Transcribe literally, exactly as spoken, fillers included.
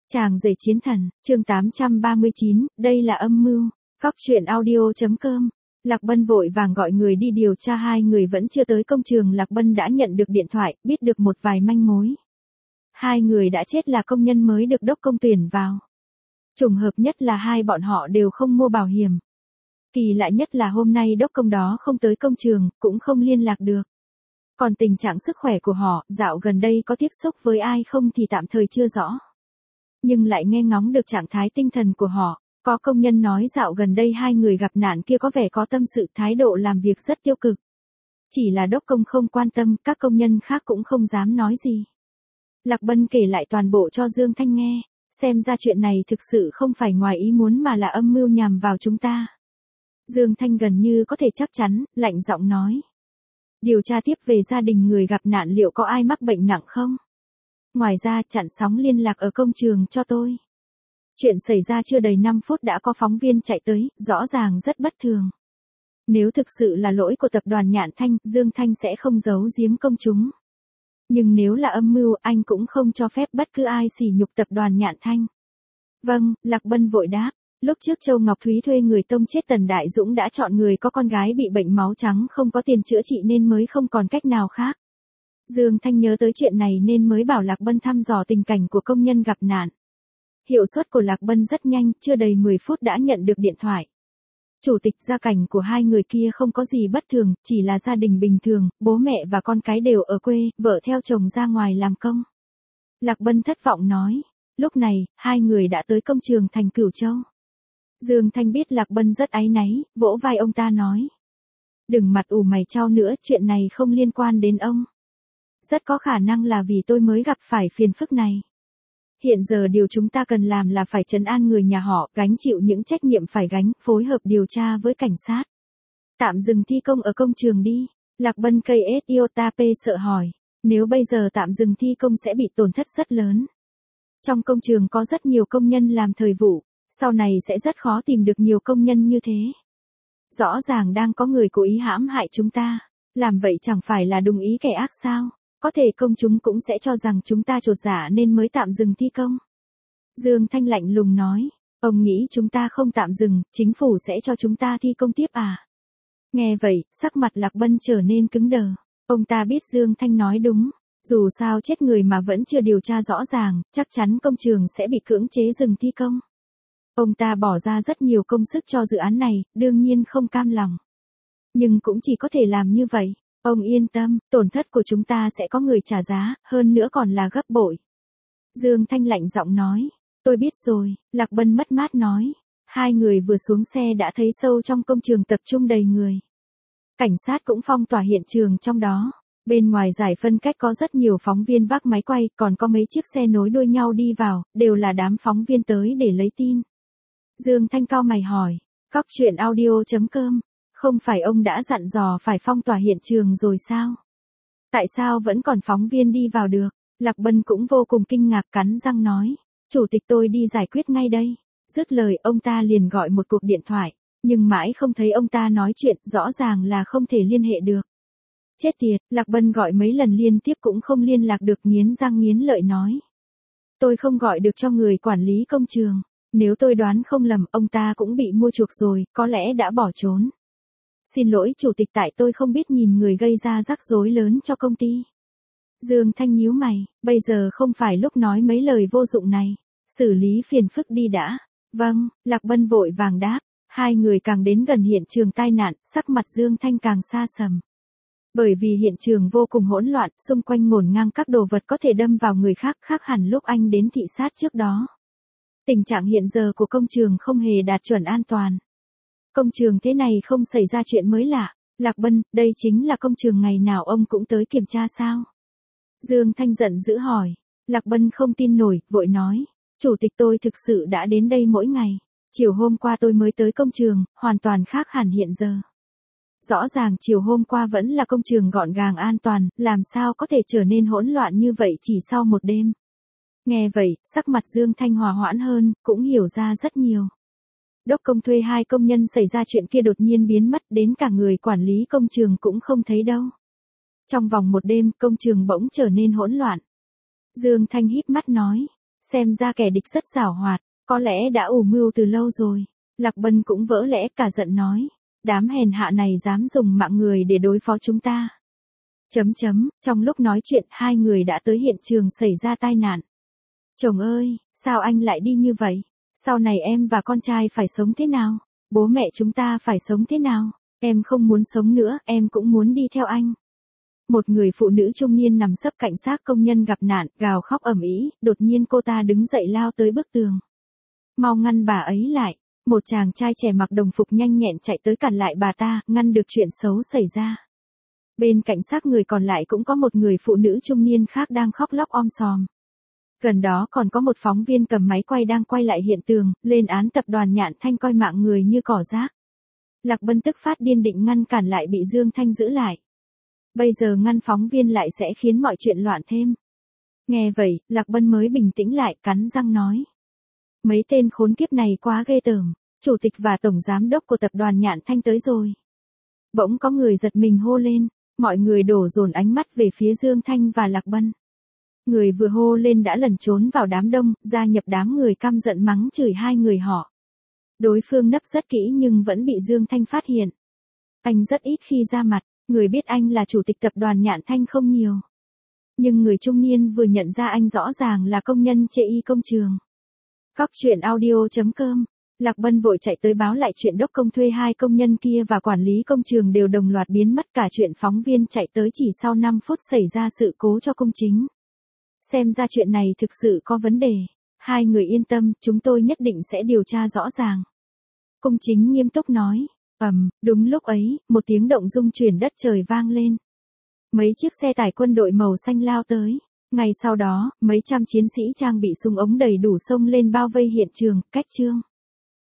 Chàng rể chiến thần, chương tám trăm ba mươi chín, đây là âm mưu. Cóc truyện audio.com. Lạc Bân vội vàng gọi người đi điều tra, hai người vẫn chưa tới công trường. Lạc Bân đã nhận được điện thoại, biết được một vài manh mối. Hai người đã chết là công nhân mới được đốc công tuyển vào. Trùng hợp nhất là hai bọn họ đều không mua bảo hiểm. Kỳ lạ nhất là hôm nay đốc công đó không tới công trường, cũng không liên lạc được. Còn tình trạng sức khỏe của họ, dạo gần đây có tiếp xúc với ai không thì tạm thời chưa rõ. Nhưng lại nghe ngóng được trạng thái tinh thần của họ. Có công nhân nói dạo gần đây hai người gặp nạn kia có vẻ có tâm sự, thái độ làm việc rất tiêu cực. Chỉ là đốc công không quan tâm, các công nhân khác cũng không dám nói gì. Lạc Bân kể lại toàn bộ cho Dương Thanh nghe, xem ra chuyện này thực sự không phải ngoài ý muốn mà là âm mưu nhằm vào chúng ta. Dương Thanh gần như có thể chắc chắn, lạnh giọng nói. Điều tra tiếp về gia đình người gặp nạn, liệu có ai mắc bệnh nặng không? Ngoài ra chặn sóng liên lạc ở công trường cho tôi. Chuyện xảy ra chưa đầy năm phút đã có phóng viên chạy tới, rõ ràng rất bất thường. Nếu thực sự là lỗi của tập đoàn Nhạn Thanh, Dương Thanh sẽ không giấu giếm công chúng. Nhưng nếu là âm mưu, anh cũng không cho phép bất cứ ai sỉ nhục tập đoàn Nhạn Thanh. Vâng, Lạc Bân vội đáp. Lúc trước Châu Ngọc Thúy thuê người tông chết Tần Đại Dũng đã chọn người có con gái bị bệnh máu trắng không có tiền chữa trị nên mới không còn cách nào khác. Dương Thanh nhớ tới chuyện này nên mới bảo Lạc Bân thăm dò tình cảnh của công nhân gặp nạn. Hiệu suất của Lạc Bân rất nhanh, chưa đầy mười phút đã nhận được điện thoại. Chủ tịch, gia cảnh của hai người kia không có gì bất thường, chỉ là gia đình bình thường, bố mẹ và con cái đều ở quê, vợ theo chồng ra ngoài làm công. Lạc Bân thất vọng nói. Lúc này, hai người đã tới công trường thành Cửu Châu. Dương Thanh biết Lạc Bân rất áy náy, vỗ vai ông ta nói. Đừng mặt ủ mày chau nữa, chuyện này không liên quan đến ông. Rất có khả năng là vì tôi mới gặp phải phiền phức này. Hiện giờ điều chúng ta cần làm là phải trấn an người nhà họ, gánh chịu những trách nhiệm phải gánh, phối hợp điều tra với cảnh sát. Tạm dừng thi công ở công trường đi. Lạc Bân cây ét iota pê sợ hỏi. Nếu bây giờ tạm dừng thi công sẽ bị tổn thất rất lớn. Trong công trường có rất nhiều công nhân làm thời vụ, sau này sẽ rất khó tìm được nhiều công nhân như thế. Rõ ràng đang có người cố ý hãm hại chúng ta. Làm vậy chẳng phải là đồng ý kẻ ác sao? Có thể công chúng cũng sẽ cho rằng chúng ta chột dạ nên mới tạm dừng thi công. Dương Thanh lạnh lùng nói, ông nghĩ chúng ta không tạm dừng, chính phủ sẽ cho chúng ta thi công tiếp à? Nghe vậy, sắc mặt Lạc Bân trở nên cứng đờ. Ông ta biết Dương Thanh nói đúng, dù sao chết người mà vẫn chưa điều tra rõ ràng, chắc chắn công trường sẽ bị cưỡng chế dừng thi công. Ông ta bỏ ra rất nhiều công sức cho dự án này, đương nhiên không cam lòng. Nhưng cũng chỉ có thể làm như vậy. Ông yên tâm, tổn thất của chúng ta sẽ có người trả giá, hơn nữa còn là gấp bội. Dương Thanh lạnh giọng nói, tôi biết rồi, Lạc Bân mất mát nói. Hai người vừa xuống xe đã thấy sâu trong công trường tập trung đầy người. Cảnh sát cũng phong tỏa hiện trường trong đó. Bên ngoài giải phân cách có rất nhiều phóng viên vác máy quay, còn có mấy chiếc xe nối đuôi nhau đi vào, đều là đám phóng viên tới để lấy tin. Dương Thanh cau mày hỏi, cóc truyện audio.com. Không phải ông đã dặn dò phải phong tỏa hiện trường rồi sao? Tại sao vẫn còn phóng viên đi vào được? Lạc Bân cũng vô cùng kinh ngạc, cắn răng nói. Chủ tịch, tôi đi giải quyết ngay đây. Dứt lời ông ta liền gọi một cuộc điện thoại. Nhưng mãi không thấy ông ta nói chuyện, rõ ràng là không thể liên hệ được. Chết tiệt, Lạc Bân gọi mấy lần liên tiếp cũng không liên lạc được, nghiến răng nghiến lợi nói. Tôi không gọi được cho người quản lý công trường. Nếu tôi đoán không lầm, ông ta cũng bị mua chuộc rồi, có lẽ đã bỏ trốn. Xin lỗi chủ tịch, tại tôi không biết nhìn người gây ra rắc rối lớn cho công ty. Dương Thanh nhíu mày, bây giờ không phải lúc nói mấy lời vô dụng này. Xử lý phiền phức đi đã. Vâng, Lạc Bân vội vàng đáp. Hai người càng đến gần hiện trường tai nạn, sắc mặt Dương Thanh càng xa sầm. Bởi vì hiện trường vô cùng hỗn loạn, xung quanh ngổn ngang các đồ vật có thể đâm vào người khác, khác hẳn lúc anh đến thị sát trước đó. Tình trạng hiện giờ của công trường không hề đạt chuẩn an toàn. Công trường thế này không xảy ra chuyện mới lạ. Lạc Bân, đây chính là công trường ngày nào ông cũng tới kiểm tra sao? Dương Thanh giận dữ hỏi. Lạc Bân không tin nổi, vội nói. Chủ tịch, tôi thực sự đã đến đây mỗi ngày. Chiều hôm qua tôi mới tới công trường, hoàn toàn khác hẳn hiện giờ. Rõ ràng chiều hôm qua vẫn là công trường gọn gàng an toàn, làm sao có thể trở nên hỗn loạn như vậy chỉ sau một đêm. Nghe vậy, sắc mặt Dương Thanh hòa hoãn hơn, cũng hiểu ra rất nhiều. Đốc công thuê hai công nhân xảy ra chuyện kia đột nhiên biến mất, đến cả người quản lý công trường cũng không thấy đâu. Trong vòng một đêm, công trường bỗng trở nên hỗn loạn. Dương Thanh híp mắt nói, Xem ra kẻ địch rất giảo hoạt, có lẽ đã ủ mưu từ lâu rồi. Lạc Bân cũng vỡ lẽ cả giận nói. Đám hèn hạ này dám dùng mạng người để đối phó chúng ta. Chấm chấm, trong lúc nói chuyện hai người đã tới hiện trường xảy ra tai nạn. Chồng ơi, sao anh lại đi như vậy? Sau này em và con trai phải sống thế nào? Bố mẹ chúng ta phải sống thế nào? Em không muốn sống nữa, em cũng muốn đi theo anh. Một người phụ nữ trung niên nằm sấp cạnh xác công nhân gặp nạn, gào khóc ầm ĩ, đột nhiên cô ta đứng dậy lao tới bức tường. Mau ngăn bà ấy lại. Một chàng trai trẻ mặc đồng phục nhanh nhẹn chạy tới cản lại bà ta, ngăn được chuyện xấu xảy ra. Bên cạnh xác người còn lại cũng có một người phụ nữ trung niên khác đang khóc lóc om sòm. Gần đó còn có một phóng viên cầm máy quay đang quay lại hiện trường, lên án tập đoàn Nhạn Thanh coi mạng người như cỏ rác. Lạc Bân tức phát điên định ngăn cản lại bị Dương Thanh giữ lại. Bây giờ ngăn phóng viên lại sẽ khiến mọi chuyện loạn thêm. Nghe vậy, Lạc Bân mới bình tĩnh lại, cắn răng nói. Mấy tên khốn kiếp này quá ghê tởm, chủ tịch và tổng giám đốc của tập đoàn Nhạn Thanh tới rồi. Bỗng có người giật mình hô lên, mọi người đổ dồn ánh mắt về phía Dương Thanh và Lạc Bân. Người vừa hô lên đã lẩn trốn vào đám đông, gia nhập đám người căm giận mắng chửi hai người họ. Đối phương nấp rất kỹ nhưng vẫn bị Dương Thanh phát hiện. Anh rất ít khi ra mặt, người biết anh là chủ tịch tập đoàn Nhạn Thanh không nhiều. Nhưng người trung niên vừa nhận ra anh rõ ràng là công nhân chê y công trường. Cóc truyện audio chấm com. Lạc Bân vội chạy tới báo lại chuyện đốc công thuê hai công nhân kia và quản lý công trường đều đồng loạt biến mất, cả chuyện phóng viên chạy tới chỉ sau năm phút xảy ra sự cố cho công chính. Xem ra chuyện này thực sự có vấn đề. Hai người yên tâm, chúng tôi nhất định sẽ điều tra rõ ràng. Công chính nghiêm túc nói. Ầm, đúng lúc ấy, một tiếng động rung chuyển đất trời vang lên. Mấy chiếc xe tải quân đội màu xanh lao tới. Ngay sau đó, mấy trăm chiến sĩ trang bị súng ống đầy đủ xông lên bao vây hiện trường, cách chương.